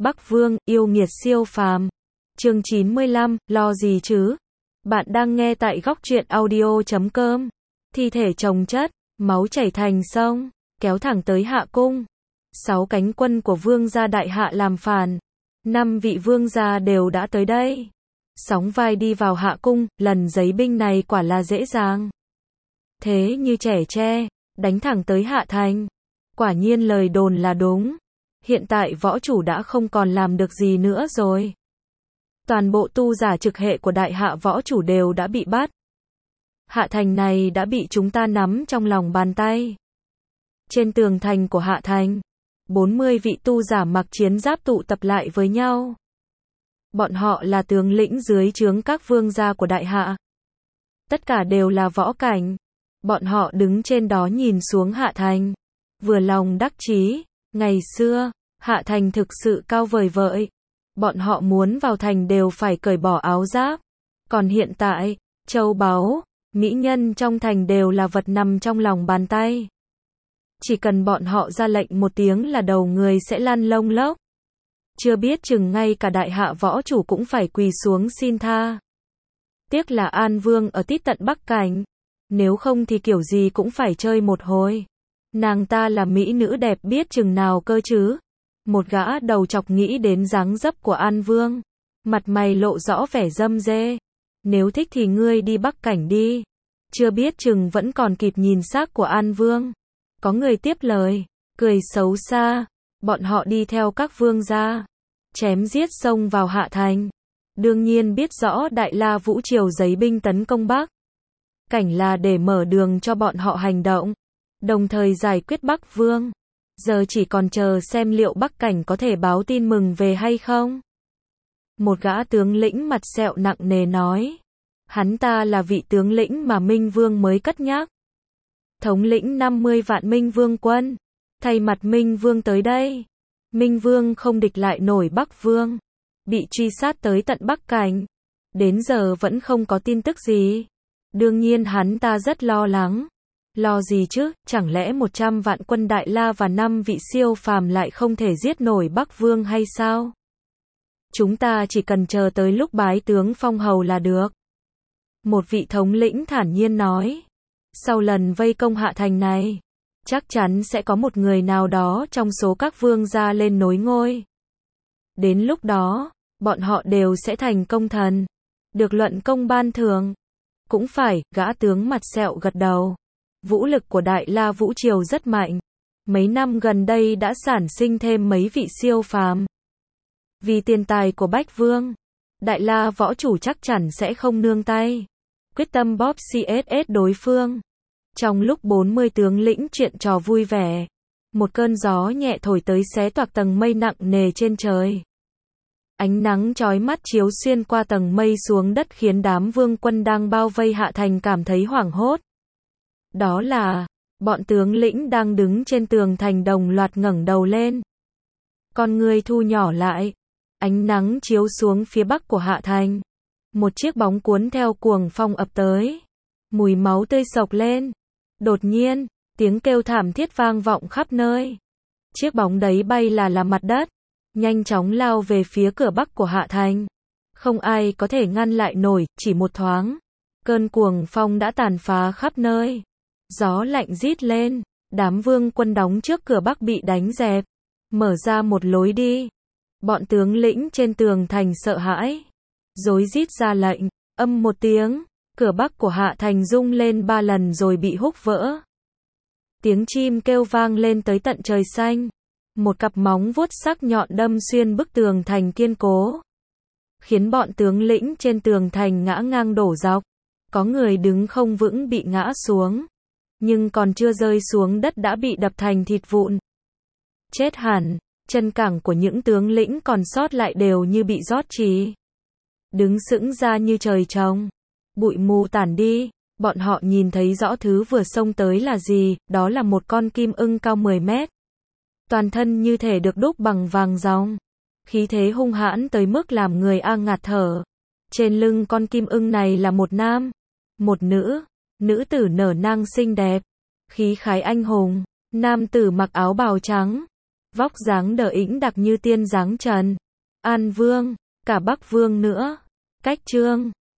Bắc Vương, yêu nghiệt siêu phàm. Chương 95, lo gì chứ? Bạn đang nghe tại góc truyện audio.com. Thi thể chồng chất, máu chảy thành sông, kéo thẳng tới Hạ Cung. 6 cánh quân của vương gia đại hạ làm phản. 5 vị vương gia đều đã tới đây. Sóng vai đi vào Hạ Cung, lần giấy binh này quả là dễ dàng. Thế như trẻ tre, đánh thẳng tới Hạ Thành. Quả nhiên lời đồn là đúng. Hiện tại võ chủ đã không còn làm được gì nữa rồi. Toàn bộ tu giả trực hệ của đại hạ võ chủ đều đã bị bắt. Hạ Thành này đã bị chúng ta nắm trong lòng bàn tay. Trên tường thành của Hạ Thành, 40 vị tu giả mặc chiến giáp tụ tập lại với nhau. Bọn họ là tướng lĩnh dưới trướng các vương gia của đại hạ. Tất cả đều là võ cảnh. Bọn họ đứng trên đó nhìn xuống Hạ Thành. Vừa lòng đắc chí. Ngày xưa, Hạ Thành thực sự cao vời vợi. Bọn họ muốn vào thành đều phải cởi bỏ áo giáp. Còn hiện tại, châu báu, mỹ nhân trong thành đều là vật nằm trong lòng bàn tay. Chỉ cần bọn họ ra lệnh một tiếng là đầu người sẽ lăn lông lốc. Chưa biết chừng ngay cả đại hạ võ chủ cũng phải quỳ xuống xin tha. Tiếc là An Vương ở tít tận Bắc Cảnh. Nếu không thì kiểu gì cũng phải chơi một hồi. Nàng ta là mỹ nữ đẹp biết chừng nào cơ chứ. Một gã đầu chọc nghĩ đến dáng dấp của An Vương. Mặt mày lộ rõ vẻ dâm dê. Nếu thích thì ngươi đi Bắc Cảnh đi. Chưa biết chừng vẫn còn kịp nhìn xác của An Vương. Có người tiếp lời, cười xấu xa. Bọn họ đi theo các vương gia. Chém giết xông vào Hạ Thành. Đương nhiên biết rõ Đại La Vũ Triều giấy binh tấn công Bắc Cảnh là để mở đường cho bọn họ hành động. Đồng thời giải quyết Bắc Vương. Giờ chỉ còn chờ xem liệu Bắc Cảnh có thể báo tin mừng về hay không. Một gã tướng lĩnh mặt sẹo nặng nề nói. Hắn ta là vị tướng lĩnh mà Minh Vương mới cất nhắc. Thống lĩnh 50 vạn Minh Vương quân. Thay mặt Minh Vương tới đây. Minh Vương không địch lại nổi Bắc Vương. Bị truy sát tới tận Bắc Cảnh. Đến giờ vẫn không có tin tức gì. Đương nhiên hắn ta rất lo lắng. Lo gì chứ, chẳng lẽ 100 vạn quân Đại La và 5 vị siêu phàm lại không thể giết nổi Bắc Vương hay sao? Chúng ta chỉ cần chờ tới lúc bái tướng phong hầu là được. Một vị thống lĩnh thản nhiên nói. Sau lần vây công Hạ Thành này, chắc chắn sẽ có một người nào đó trong số các vương gia lên nối ngôi. Đến lúc đó, bọn họ đều sẽ thành công thần. Được luận công ban thưởng. Cũng phải, gã tướng mặt sẹo gật đầu. Vũ lực của Đại La Vũ Triều rất mạnh. Mấy năm gần đây đã sản sinh thêm mấy vị siêu phàm. Vì tiền tài của Bách Vương, Đại La võ chủ chắc chắn sẽ không nương tay. Quyết tâm bóp CSS đối phương. Trong lúc 40 tướng lĩnh chuyện trò vui vẻ, một cơn gió nhẹ thổi tới xé toạc tầng mây nặng nề trên trời. Ánh nắng chói mắt chiếu xuyên qua tầng mây xuống đất khiến đám vương quân đang bao vây Hạ Thành cảm thấy hoảng hốt. Đó là, bọn tướng lĩnh đang đứng trên tường thành đồng loạt ngẩng đầu lên. Con người thu nhỏ lại. Ánh nắng chiếu xuống phía bắc của Hạ Thành. Một chiếc bóng cuốn theo cuồng phong ập tới. Mùi máu tươi sộc lên. Đột nhiên, tiếng kêu thảm thiết vang vọng khắp nơi. Chiếc bóng đấy bay là mặt đất. Nhanh chóng lao về phía cửa bắc của Hạ Thành. Không ai có thể ngăn lại nổi, chỉ một thoáng. Cơn cuồng phong đã tàn phá khắp nơi. Gió lạnh rít lên. Đám vương quân đóng trước cửa bắc bị đánh dẹp. Mở ra một lối đi. Bọn tướng lĩnh trên tường thành sợ hãi. Rối rít ra lệnh. Âm một tiếng. Cửa bắc của Hạ Thành rung lên 3 lần rồi bị húc vỡ. Tiếng chim kêu vang lên tới tận trời xanh. Một cặp móng vuốt sắc nhọn đâm xuyên bức tường thành kiên cố. Khiến bọn tướng lĩnh trên tường thành ngã ngang đổ dọc. Có người đứng không vững bị ngã xuống. Nhưng còn chưa rơi xuống đất đã bị đập thành thịt vụn. Chết hẳn, chân cẳng của những tướng lĩnh còn sót lại đều như bị rót trì. Đứng sững ra như trời trồng. Bụi mù tản đi, bọn họ nhìn thấy rõ thứ vừa xông tới là gì, đó là một con kim ưng cao 10 mét. Toàn thân như thể được đúc bằng vàng ròng. Khí thế hung hãn tới mức làm người ngạt thở. Trên lưng con kim ưng này là một nam, một nữ, nữ tử nở nang xinh đẹp, khí khái anh hùng, nam tử mặc áo bào trắng, Vóc dáng đờ ĩnh đặc như tiên dáng trần. An Vương, cả Bắc Vương nữa. Cách Trương